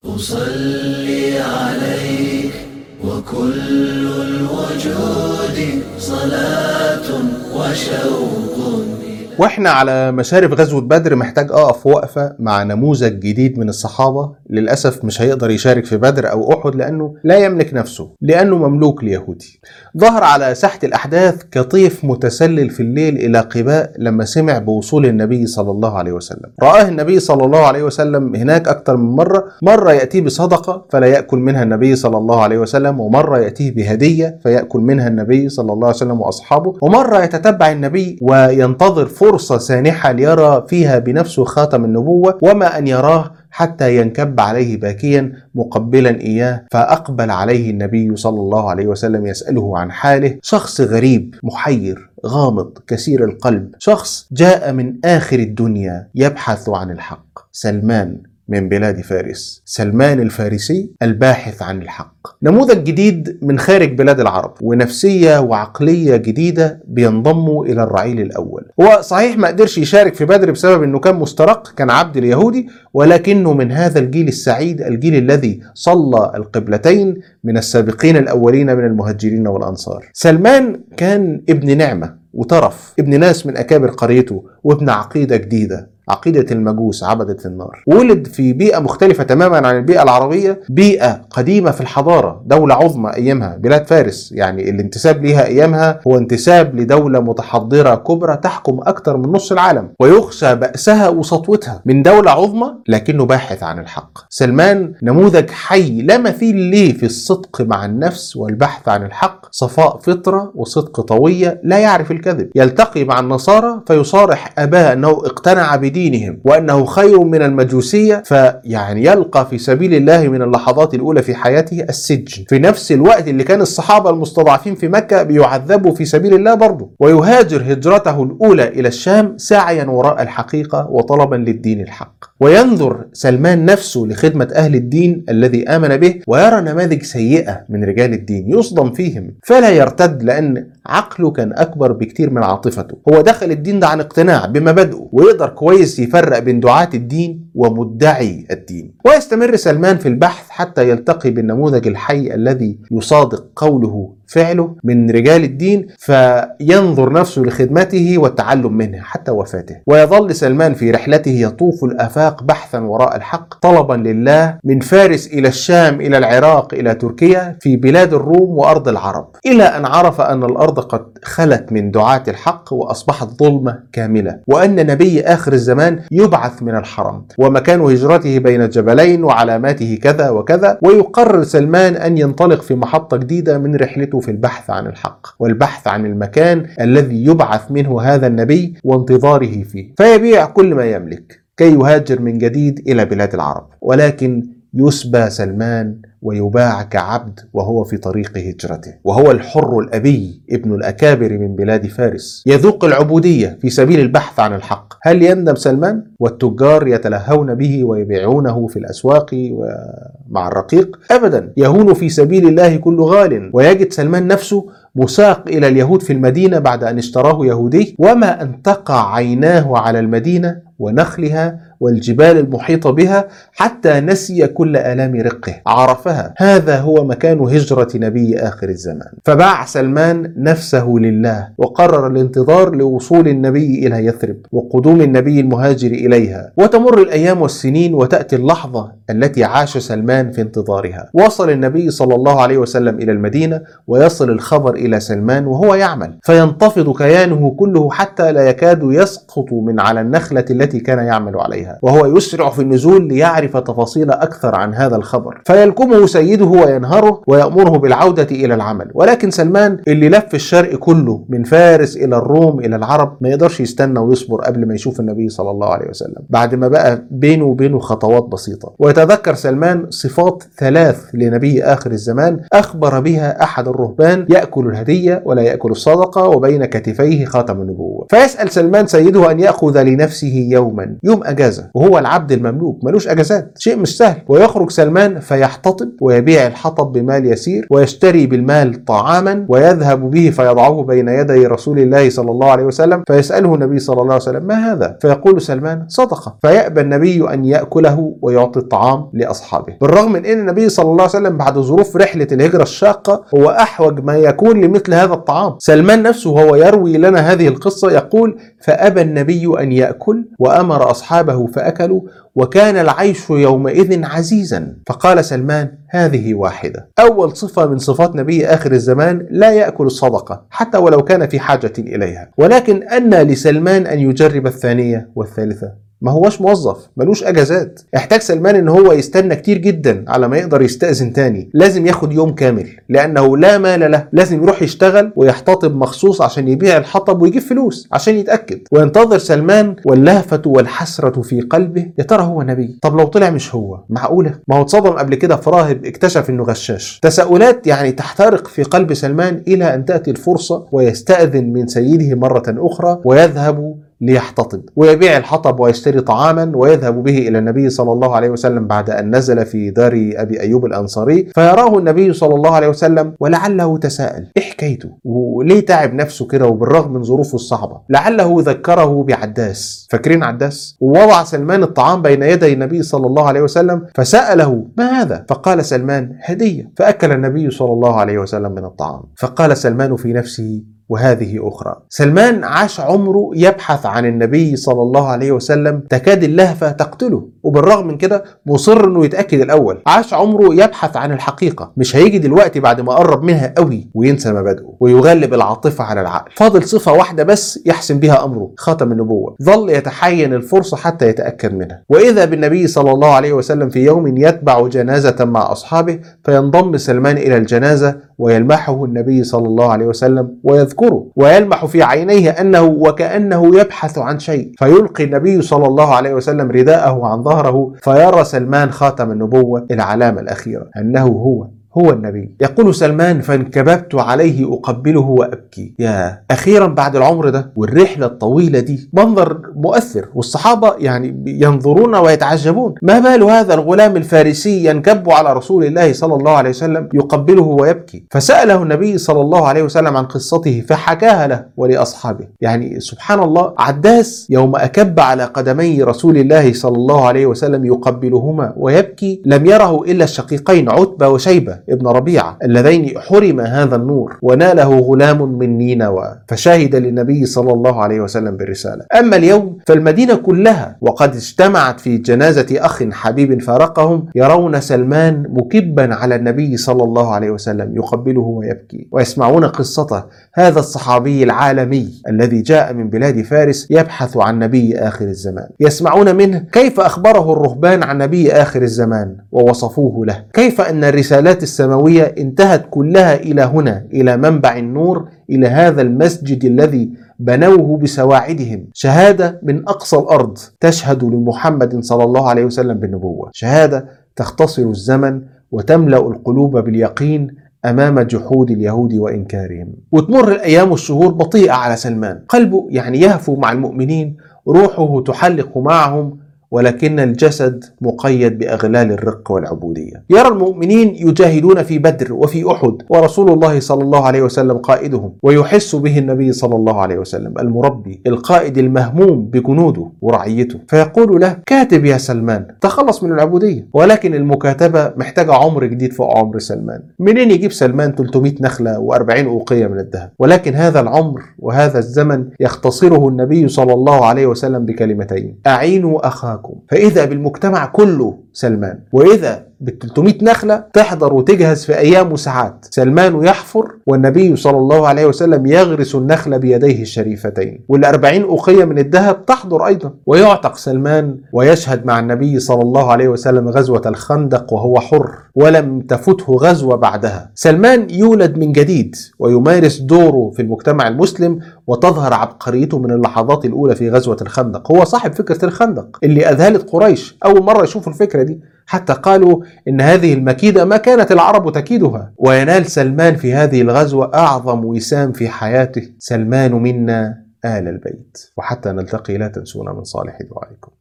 أصلي عليك وكل الوجود صلاة وشوق. واحنا على مشارف غزوة بدر محتاج اقف وقفة مع نموذج جديد من الصحابة. للأسف مش هيقدر يشارك في بدر أو أحد لأنه لا يملك نفسه، لأنه مملوك ليهودي. ظهر على ساحة الأحداث كطيف متسلل في الليل إلى قباء لما سمع بوصول النبي صلى الله عليه وسلم. رآه النبي صلى الله عليه وسلم هناك أكثر من مرة يأتيه بصدقة فلا يأكل منها النبي صلى الله عليه وسلم، ومرة يأتيه بهدية فيأكل منها النبي صلى الله عليه وسلم وأصحابه، ومرة يتتبع النبي وينتظر فرصة سانحة ليرى فيها بنفسه خاتم النبوة، وما أن يراه حتى ينكب عليه باكيا مقبلا إياه. فأقبل عليه النبي صلى الله عليه وسلم يسأله عن حاله. شخص غريب محير غامض كثير القلب، شخص جاء من آخر الدنيا يبحث عن الحق. سلمان من بلاد فارس، سلمان الفارسي الباحث عن الحق. نموذج جديد من خارج بلاد العرب، ونفسية وعقلية جديدة بينضموا إلى الرعيل الأول. هو صحيح ما قدرش يشارك في بدر بسبب أنه كان مسترق، كان عبد اليهودي، ولكنه من هذا الجيل السعيد، الجيل الذي صلى القبلتين من السابقين الأولين من المهاجرين والأنصار. سلمان كان ابن نعمة وطرف، ابن ناس من أكابر قريته، وابن عقيدة جديدة، عقيدة المجوس عبدة النار. ولد في بيئة مختلفة تماما عن البيئة العربية، بيئة قديمة في الحضارة، دولة عظمى أيامها بلاد فارس، يعني الانتساب ليها أيامها هو انتساب لدولة متحضرة كبرى تحكم أكثر من نص العالم، ويخشى بأسها وسطوتها من دولة عظمى لكنه باحث عن الحق. سلمان نموذج حي لا مثيل ليه في الصدق مع النفس والبحث عن الحق، صفاء فطرة وصدق طوية، لا يعرف الكذب. يلتقي مع النصارى فيصارح أباه أنه اقتنع دينهم وأنه خير من المجوسية، فيعني يلقى في سبيل الله من اللحظات الأولى في حياته السجن، في نفس الوقت اللي كان الصحابة المستضعفين في مكة بيعذبوا في سبيل الله برضه. ويهاجر هجرته الأولى إلى الشام ساعيا وراء الحقيقة وطلبا للدين الحق. وينظر سلمان نفسه لخدمة أهل الدين الذي آمن به، ويرى نماذج سيئة من رجال الدين يصدم فيهم فلا يرتد، لأن عقله كان أكبر بكتير من عاطفته. هو دخل الدين ده عن اقتناع بمبادئه، ويقدر كويس يفرق بين دعاة الدين ومدعي الدين. ويستمر سلمان في البحث حتى يلتقي بالنموذج الحي الذي يصادق قوله فعله من رجال الدين، فينظر نفسه لخدمته والتعلم منه حتى وفاته. ويظل سلمان في رحلته يطوف الآفاق بحثا وراء الحق، طلبا لله، من فارس إلى الشام إلى العراق إلى تركيا، في بلاد الروم وأرض العرب، إلى أن عرف أن الأرض قد خلت من دعاة الحق وأصبحت ظلمة كاملة، وأن نبي آخر الزمان يبعث من الحرم، ومكان هجرته بين الجبلين وعلاماته كذا وكذا. ويقرر سلمان أن ينطلق في محطة جديدة من رحلته في البحث عن الحق والبحث عن المكان الذي يبعث منه هذا النبي وانتظاره فيه، فيبيع كل ما يملك كي يهاجر من جديد إلى بلاد العرب. ولكن يسبى سلمان ويباع كعبد وهو في طريق هجرته، وهو الحر الأبي ابن الأكابر من بلاد فارس، يذوق العبودية في سبيل البحث عن الحق. هل يندم سلمان؟ والتجار يتلهون به ويبيعونه في الأسواق ومع الرقيق؟ أبدا، يهون في سبيل الله كل غال. ويجد سلمان نفسه مساق إلى اليهود في المدينة بعد أن اشتراه يهودي، وما أن تقع عيناه على المدينة ونخلها والجبال المحيطة بها حتى نسي كل آلام رقه، عرفها. هذا هو مكان هجرة نبي آخر الزمان. فباع سلمان نفسه لله، وقرر الانتظار لوصول النبي إلى يثرب وقدوم النبي المهاجر إليها. وتمر الأيام والسنين، وتأتي اللحظة التي عاش سلمان في انتظارها. وصل النبي صلى الله عليه وسلم إلى المدينة، ويصل الخبر إلى سلمان وهو يعمل، فينتفض كيانه كله حتى لا يكاد يسقط من على النخلة التي كان يعمل عليها، وهو يسرع في النزول ليعرف تفاصيل أكثر عن هذا الخبر. فيلكمه سيده وينهره ويأمره بالعودة إلى العمل. ولكن سلمان اللي لف الشرق كله من فارس إلى الروم إلى العرب ما يقدرش يستنى ويصبر قبل ما يشوف النبي صلى الله عليه وسلم، بعد ما بقى بينه وبينه خطوات بسيطة. ويتذكر سلمان صفات 3 لنبي آخر الزمان أخبر بها أحد الرهبان: يأكل الهدية ولا يأكل الصدقة، وبين كتفيه خاتم النبوة. فيسأل سلمان سيده أن يأخذ لنفسه يوم أجازة أجازة، وهو العبد المملوك ملوش أجازات، شيء مش سهل. ويخرج سلمان فيحتطب ويبيع الحطب بمال يسير، ويشتري بالمال طعاما ويذهب به فيضعه بين يدي رسول الله صلى الله عليه وسلم، فيسأله النبي صلى الله عليه وسلم: ما هذا؟ فيقول سلمان: صدقة. فيأبى النبي أن يأكله ويعطي الطعام لأصحابه، بالرغم من أن النبي صلى الله عليه وسلم بعد ظروف رحلة الهجرة الشاقة هو أحوج ما يكون لمثل هذا الطعام. سلمان نفسه وهو يروي لنا هذه القصة يقول: فأبى النبي أن يأكل وأمر أصحابه فأكلوا، وكان العيش يومئذ عزيزا. فقال سلمان: هذه واحدة. أول صفة من صفات نبي آخر الزمان: لا يأكل الصدقة حتى ولو كان في حاجة إليها. ولكن أن لسلمان أن يجرب الثانية والثالثة؟ ما هوش موظف، ملوش اجازات. احتاج سلمان ان هو يستنى كتير جدا على ما يقدر يستأذن تاني، لازم ياخد يوم كامل لانه لا مال له، لازم يروح يشتغل ويحتطب مخصوص عشان يبيع الحطب ويجيب فلوس عشان يتأكد. وينتظر سلمان واللهفة والحسرة في قلبه: يا ترى هو نبي؟ طب لو طلع مش هو، معقولة؟ ما هو اتصدم قبل كده في راهب اكتشف انه غشاش. تساؤلات يعني تحترق في قلب سلمان الى ان تأتي الفرصة ويستأذن من سيده مرة اخرى ويذهب ليحتطب ويبيع الحطب ويشتري طعاما ويذهب به إلى النبي صلى الله عليه وسلم بعد أن نزل في دار أبي أيوب الأنصاري. فيراه النبي صلى الله عليه وسلم ولعله تساءل: إيه حكايته؟ وليه تعب نفسه كده وبالرغم من ظروفه الصعبة؟ لعله ذكره بعداس. فاكرين عداس؟ ووضع سلمان الطعام بين يدي النبي صلى الله عليه وسلم فسأله: ما هذا؟ فقال سلمان: هدية. فأكل النبي صلى الله عليه وسلم من الطعام. فقال سلمان في نفسه: وهذه أخرى. سلمان عاش عمره يبحث عن النبي صلى الله عليه وسلم، تكاد اللهفة تقتله، وبالرغم من كده مصر انه يتأكد الأول. عاش عمره يبحث عن الحقيقة، مش هيجي دلوقتي بعد ما قرب منها قوي وينسى مبادئه ويغلب العاطفة على العقل. فاضل صفة واحدة بس يحسم بها أمره: خاتم النبوة. ظل يتحين الفرصة حتى يتأكد منها. وإذا بالنبي صلى الله عليه وسلم في يوم يتبع جنازة مع أصحابه، فينضم سلمان إلى الجنازة ويلمحه النبي صلى الله عليه وسلم ويذكره، ويلمح في عينيه أنه وكأنه يبحث عن شيء، فيلقي النبي صلى الله عليه وسلم رداءه عن ظهره، فيرى سلمان خاتم النبوة، العلامة الأخيرة أنه هو النبي. يقول سلمان: فانكببت عليه أقبله وأبكي. يا أخيرا بعد العمر ده والرحلة الطويلة دي، منظر مؤثر، والصحابة يعني ينظرون ويتعجبون: ما بال هذا الغلام الفارسي ينكب على رسول الله صلى الله عليه وسلم يقبله ويبكي؟ فسأله النبي صلى الله عليه وسلم عن قصته فحكاها له ولأصحابه. يعني سبحان الله، عداس يوم أكب على قدمي رسول الله صلى الله عليه وسلم يقبلهما ويبكي لم يره إلا الشقيقين عتبة وشيبة ابن ربيعة اللذين حرم هذا النور وناله غلام من نينوى، فشهد للنبي صلى الله عليه وسلم بالرسالة. أما اليوم فالمدينة كلها وقد اجتمعت في جنازة أخ حبيب فارقهم يرون سلمان مكبا على النبي صلى الله عليه وسلم يقبله ويبكي، ويسمعون قصته، هذا الصحابي العالمي الذي جاء من بلاد فارس يبحث عن نبي آخر الزمان. يسمعون منه كيف أخبره الرهبان عن نبي آخر الزمان ووصفوه له، كيف أن الرسالات السماوية انتهت كلها إلى هنا، إلى منبع النور، إلى هذا المسجد الذي بنوه بسواعدهم، شهادة من أقصى الأرض تشهد لمحمد صلى الله عليه وسلم بالنبوة، شهادة تختصر الزمن وتملأ القلوب باليقين أمام جحود اليهود وإنكارهم. وتمر الأيام والشهور بطيئة على سلمان، قلبه يعني يهفو مع المؤمنين، روحه تحلق معهم، ولكن الجسد مقيد بأغلال الرق والعبودية. يرى المؤمنين يجاهدون في بدر وفي أحد ورسول الله صلى الله عليه وسلم قائدهم، ويحس به النبي صلى الله عليه وسلم المربي القائد المهموم بجنوده ورعيته، فيقول له: كاتب يا سلمان، تخلص من العبودية. ولكن المكاتبة محتاجة عمر جديد فوق عمر سلمان. منين يجيب سلمان 300 نخلة و40 أوقية من الذهب؟ ولكن هذا العمر وهذا الزمن يختصره النبي صلى الله عليه وسلم بكلمتين: أعينوا أخاكم. فإذا بالمجتمع كله سلمان، وإذا بال300 نخلة تحضر وتجهز في أيام وساعات. سلمان يحفر والنبي صلى الله عليه وسلم يغرس النخل بيديه الشريفتين، وال40 أوقية من الذهب تحضر أيضا. ويعتق سلمان ويشهد مع النبي صلى الله عليه وسلم غزوة الخندق وهو حر، ولم تفته غزوة بعدها. سلمان يولد من جديد ويمارس دوره في المجتمع المسلم، وتظهر عبقريته من اللحظات الأولى في غزوة الخندق. هو صاحب فكرة الخندق اللي أذهلت قريش أول مرة يشوفوا الفكرة دي، حتى قالوا إن هذه المكيدة ما كانت العرب تكيدها. وينال سلمان في هذه الغزوة أعظم وسام في حياته: سلمان منا آل البيت. وحتى نلتقي لا تنسونا من صالح دعائكم.